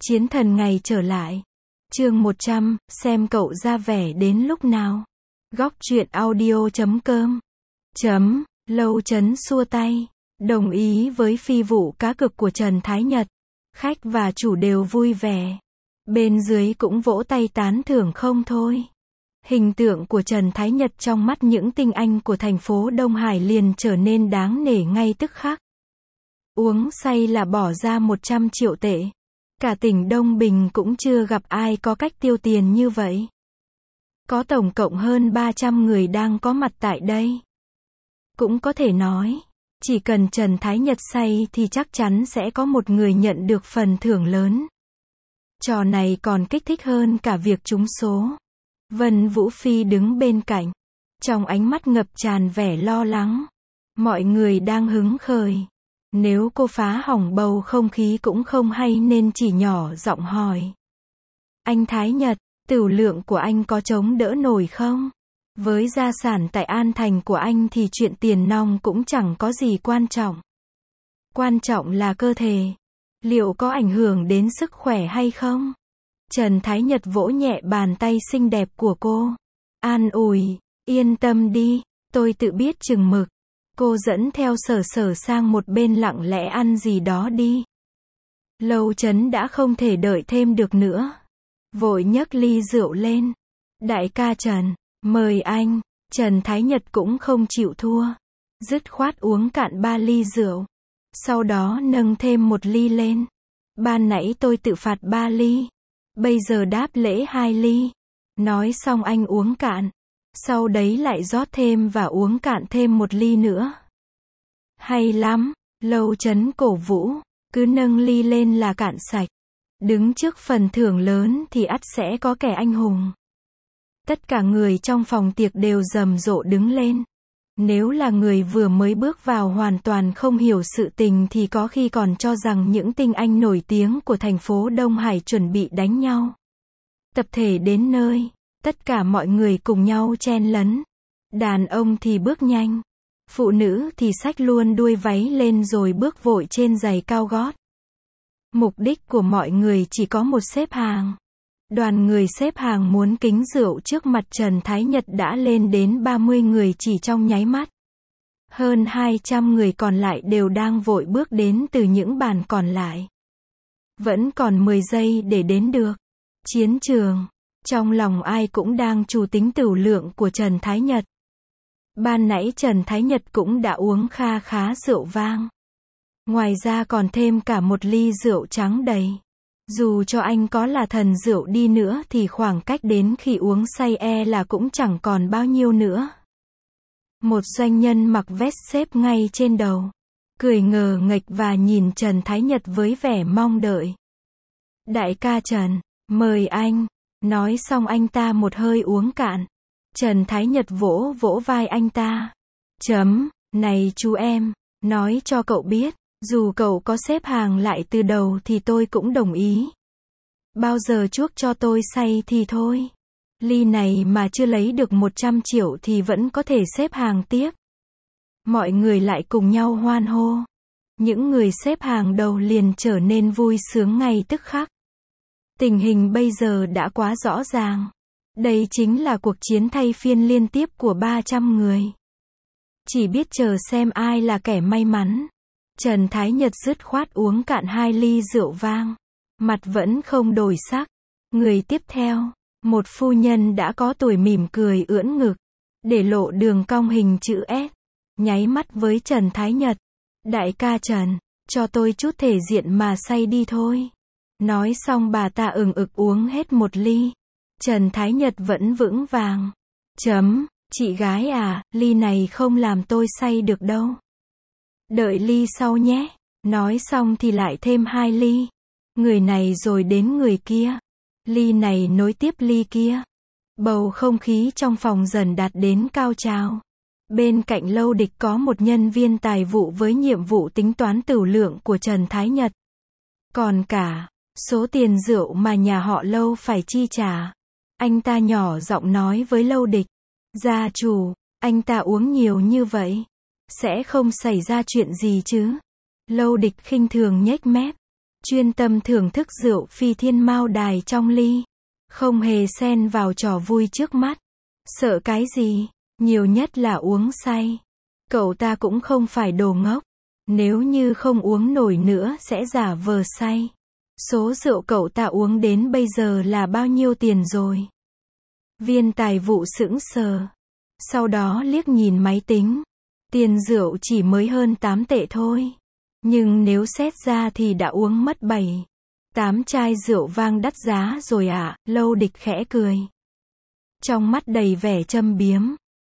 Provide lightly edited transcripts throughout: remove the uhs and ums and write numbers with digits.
Chiến thần ngày trở lại. Chương 100, xem cậu ra vẻ đến lúc nào. Góc truyện audio.com. Lâu Chấn xua tay, đồng ý với phi vụ cá cược của Trần Thái Nhật. Khách và chủ đều vui vẻ. Bên dưới cũng vỗ tay tán thưởng không thôi. Hình tượng của Trần Thái Nhật trong mắt những tinh anh của thành phố Đông Hải liền trở nên đáng nể ngay tức khắc. Uống say là bỏ ra 100 triệu tệ. Cả tỉnh Đông Bình cũng chưa gặp ai có cách tiêu tiền như vậy. Có tổng cộng hơn 300 người đang có mặt tại đây. Cũng có thể nói, chỉ cần Trần Thái Nhật say thì chắc chắn sẽ có một người nhận được phần thưởng lớn. Trò này còn kích thích hơn cả việc trúng số. Vân Vũ Phi đứng bên cạnh, trong ánh mắt ngập tràn vẻ lo lắng. Mọi người đang hứng khởi. Nếu cô phá hỏng bầu không khí cũng không hay nên chỉ nhỏ giọng hỏi. Anh Thái Nhật, tửu lượng của anh có chống đỡ nổi không? Với gia sản tại An Thành của anh thì chuyện tiền nong cũng chẳng có gì quan trọng. Quan trọng là cơ thể. Liệu có ảnh hưởng đến sức khỏe hay không? Trần Thái Nhật vỗ nhẹ bàn tay xinh đẹp của cô. An ủi, yên tâm đi, tôi tự biết chừng mực. Cô dẫn theo Sở Sở sang một bên lặng lẽ ăn gì đó đi. Lâu Chấn đã không thể đợi thêm được nữa. Vội nhấc ly rượu lên. Đại ca Trần, mời anh. Trần Thái Nhật cũng không chịu thua. Dứt khoát uống cạn 3 ly rượu. Sau đó nâng thêm 1 ly lên. Ban nãy tôi tự phạt 3 ly. Bây giờ đáp lễ 2 ly. Nói xong anh uống cạn. Sau đấy lại rót thêm và uống cạn thêm 1 ly nữa. Hay lắm, Lâu Chấn cổ vũ, cứ nâng ly lên là cạn sạch. Đứng trước phần thưởng lớn thì ắt sẽ có kẻ anh hùng. Tất cả người trong phòng tiệc đều rầm rộ đứng lên. Nếu là người vừa mới bước vào hoàn toàn không hiểu sự tình thì có khi còn cho rằng những tinh anh nổi tiếng của thành phố Đông Hải chuẩn bị đánh nhau. Tập thể đến nơi. Tất cả mọi người cùng nhau chen lấn. Đàn ông thì bước nhanh. Phụ nữ thì xách luôn đuôi váy lên rồi bước vội trên giày cao gót. Mục đích của mọi người chỉ có một xếp hàng. Đoàn người xếp hàng muốn kính rượu trước mặt Trần Thái Nhật đã lên đến 30 người chỉ trong nháy mắt. Hơn 200 người còn lại đều đang vội bước đến từ những bàn còn lại. Vẫn còn 10 giây để đến được. Chiến trường. Trong lòng ai cũng đang chủ tính tửu lượng của Trần Thái Nhật. Ban nãy Trần Thái Nhật cũng đã uống kha khá rượu vang. Ngoài ra còn thêm cả 1 ly rượu trắng đầy. Dù cho anh có là thần rượu đi nữa thì khoảng cách đến khi uống say là cũng chẳng còn bao nhiêu nữa. Một doanh nhân mặc vest xếp ngay trên đầu. Cười ngờ nghệch và nhìn Trần Thái Nhật với vẻ mong đợi. Đại ca Trần, mời anh. Nói xong anh ta một hơi uống cạn. Trần Thái Nhật vỗ vỗ vai anh ta. Này chú em, nói cho cậu biết, dù cậu có xếp hàng lại từ đầu thì tôi cũng đồng ý. Bao giờ chuốc cho tôi say thì thôi. Ly này mà chưa lấy được 100 triệu thì vẫn có thể xếp hàng tiếp. Mọi người lại cùng nhau hoan hô. Những người xếp hàng đầu liền trở nên vui sướng ngay tức khắc. Tình hình bây giờ đã quá rõ ràng. Đây chính là cuộc chiến thay phiên liên tiếp của 300 người. Chỉ biết chờ xem ai là kẻ may mắn. Trần Thái Nhật dứt khoát uống cạn 2 ly rượu vang. Mặt vẫn không đổi sắc. Người tiếp theo, một phu nhân đã có tuổi mỉm cười ưỡn ngực, để lộ đường cong hình chữ S. Nháy mắt với Trần Thái Nhật. Đại ca Trần, cho tôi chút thể diện mà say đi thôi. Nói xong bà ta ừng ực uống hết 1 ly. Trần Thái Nhật vẫn vững vàng. Chị gái à, ly này không làm tôi say được đâu. Đợi ly sau nhé. Nói xong thì lại thêm 2 ly. Người này rồi đến người kia. Ly này nối tiếp ly kia. Bầu không khí trong phòng dần đạt đến cao trào. Bên cạnh Lâu Địch có một nhân viên tài vụ với nhiệm vụ tính toán tửu lượng của Trần Thái Nhật. Còn cả số tiền rượu mà nhà họ Lâu phải chi trả. Anh ta nhỏ giọng nói với Lâu Địch. Gia chủ, anh ta uống nhiều như vậy. Sẽ không xảy ra chuyện gì chứ? Lâu Địch khinh thường nhếch mép. chuyên tâm thưởng thức rượu phi thiên mao đài trong ly, không hề xen vào trò vui trước mắt. Sợ cái gì, nhiều nhất là uống say. Cậu ta cũng không phải đồ ngốc, nếu như không uống nổi nữa sẽ giả vờ say. Số rượu cậu ta uống đến bây giờ là bao nhiêu tiền rồi? Viên tài vụ sững sờ, sau đó liếc nhìn máy tính. Tiền rượu chỉ mới hơn 8 tệ thôi. Nhưng nếu xét ra thì đã uống mất 7, 8 chai rượu vang đắt giá rồi ạ. Lâu Địch khẽ cười, trong mắt đầy vẻ châm biếm.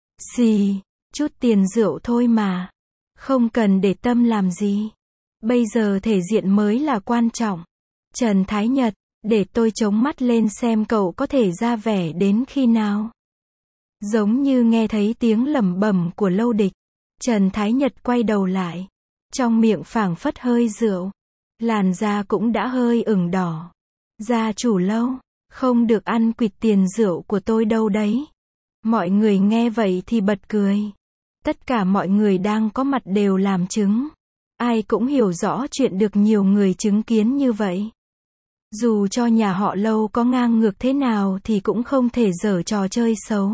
Gì, chút tiền rượu thôi mà. Không cần để tâm làm gì. Bây giờ thể diện mới là quan trọng. Trần Thái Nhật, để tôi chống mắt lên xem cậu có thể ra vẻ đến khi nào. Giống như nghe thấy tiếng lẩm bẩm của Lâu Địch, Trần Thái Nhật quay đầu lại. Trong miệng phảng phất hơi rượu. Làn da cũng đã hơi ửng đỏ. Gia chủ Lâu, không được ăn quỵt tiền rượu của tôi đâu đấy. Mọi người nghe vậy thì bật cười. Tất cả mọi người đang có mặt đều làm chứng. Ai cũng hiểu rõ chuyện được nhiều người chứng kiến như vậy. Dù cho nhà họ Lâu có ngang ngược thế nào thì cũng không thể giở trò chơi xấu.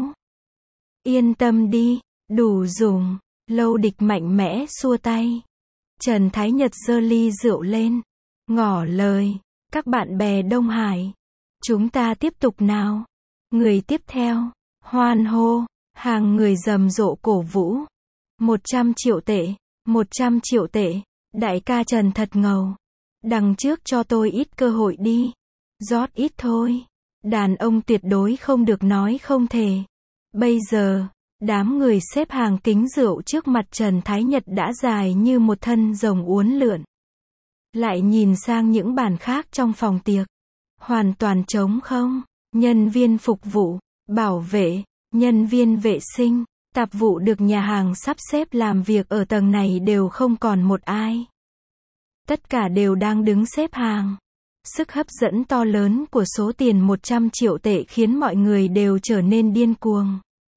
Yên tâm đi, đủ dùng. Lâu Địch mạnh mẽ xua tay. Trần Thái Nhật giơ ly rượu lên, ngỏ lời, các bạn bè Đông Hải, chúng ta tiếp tục nào. Người tiếp theo, hoan hô, hàng người rầm rộ cổ vũ. 100 triệu tệ, 100 triệu tệ, đại ca Trần thật ngầu. Đằng trước cho tôi ít cơ hội đi. Rót ít thôi. Đàn ông tuyệt đối không được nói không thể. Bây giờ, đám người xếp hàng kính rượu trước mặt Trần Thái Nhật đã dài như một thân rồng uốn lượn. Lại nhìn sang những bàn khác trong phòng tiệc. Hoàn toàn trống không. Nhân viên phục vụ, bảo vệ, nhân viên vệ sinh, tạp vụ được nhà hàng sắp xếp làm việc ở tầng này đều không còn một ai. Tất cả đều đang đứng xếp hàng. Sức hấp dẫn to lớn của số tiền 100 triệu tệ khiến mọi người đều trở nên điên cuồng.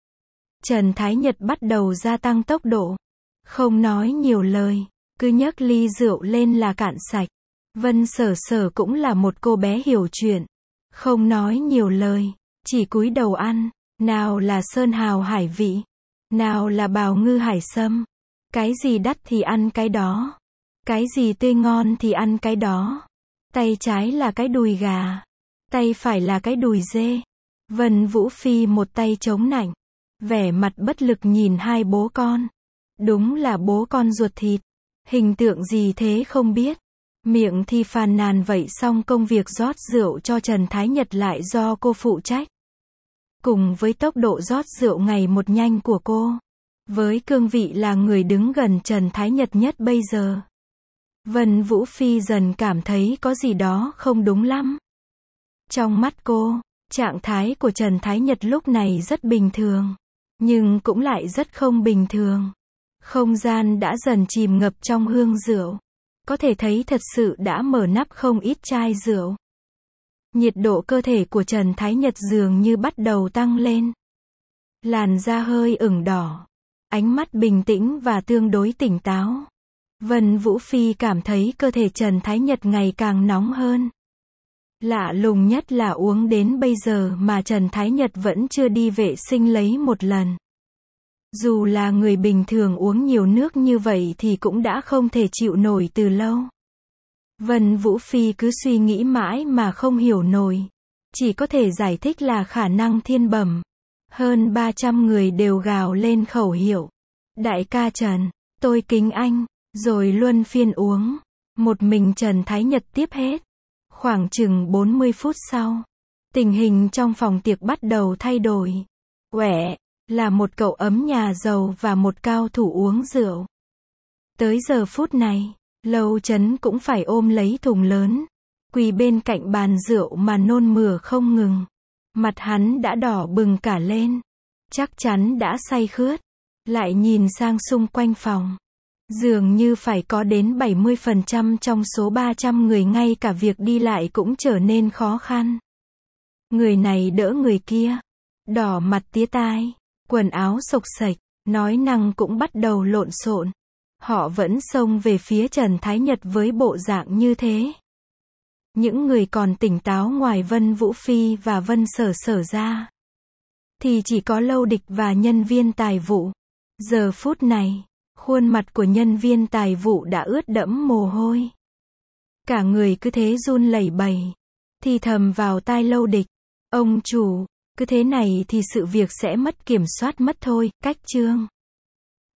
Trần Thái Nhật bắt đầu gia tăng tốc độ. Không nói nhiều lời, cứ nhấc ly rượu lên là cạn sạch. Vân Sở Sở cũng là một cô bé hiểu chuyện. Không nói nhiều lời, chỉ cúi đầu ăn. Nào là sơn hào hải vị, nào là bào ngư hải sâm. Cái gì đắt thì ăn cái đó. Cái gì tươi ngon thì ăn cái đó. Tay trái là cái đùi gà, tay phải là cái đùi dê. Vân Vũ Phi một tay chống nạnh, vẻ mặt bất lực nhìn hai bố con. Đúng là bố con ruột thịt. Hình tượng gì thế không biết. Miệng thì phàn nàn vậy xong công việc rót rượu cho Trần Thái Nhật lại do cô phụ trách. Cùng với tốc độ rót rượu ngày một nhanh của cô, với cương vị là người đứng gần Trần Thái Nhật nhất bây giờ, Vân Vũ Phi dần cảm thấy có gì đó không đúng lắm. Trong mắt cô, trạng thái của Trần Thái Nhật lúc này rất bình thường, nhưng cũng lại rất không bình thường. Không gian đã dần chìm ngập trong hương rượu. Có thể thấy thật sự đã mở nắp không ít chai rượu. Nhiệt độ cơ thể của Trần Thái Nhật dường như bắt đầu tăng lên. Làn da hơi ửng đỏ. Ánh mắt bình tĩnh và tương đối tỉnh táo. Vân Vũ Phi cảm thấy cơ thể Trần Thái Nhật ngày càng nóng hơn. Lạ lùng nhất là uống đến bây giờ mà Trần Thái Nhật vẫn chưa đi vệ sinh lấy một lần. Dù là người bình thường uống nhiều nước như vậy thì cũng đã không thể chịu nổi từ lâu. Vân Vũ Phi cứ suy nghĩ mãi mà không hiểu nổi. Chỉ có thể giải thích là khả năng thiên bẩm. Hơn 300 người đều gào lên khẩu hiệu. Đại ca Trần, tôi kính anh, rồi luân phiên uống. Một mình Trần Thái Nhật tiếp hết. Khoảng chừng 40 phút sau, tình hình trong phòng tiệc bắt đầu thay đổi. Uể, là một cậu ấm nhà giàu và một cao thủ uống rượu. Tới giờ phút này, Lâu Chấn cũng phải ôm lấy thùng lớn, quỳ bên cạnh bàn rượu mà nôn mửa không ngừng. Mặt hắn đã đỏ bừng cả lên, chắc chắn đã say khướt. Lại nhìn sang xung quanh phòng, dường như phải có đến 70% trong số 300 người ngay cả việc đi lại cũng trở nên khó khăn. Người này đỡ người kia, đỏ mặt tía tai, quần áo xộc xệch, nói năng cũng bắt đầu lộn xộn. Họ vẫn xông về phía Trần Thái Nhật với bộ dạng như thế. Những người còn tỉnh táo ngoài Vân Vũ Phi và Vân Sở Sở ra, thì chỉ có Lâu Địch và nhân viên tài vụ. Giờ phút này, khuôn mặt của nhân viên tài vụ đã ướt đẫm mồ hôi. Cả người cứ thế run lẩy bẩy, thì thầm vào tai Lâu Địch. Ông chủ, cứ thế này thì sự việc sẽ mất kiểm soát mất thôi, cách Trương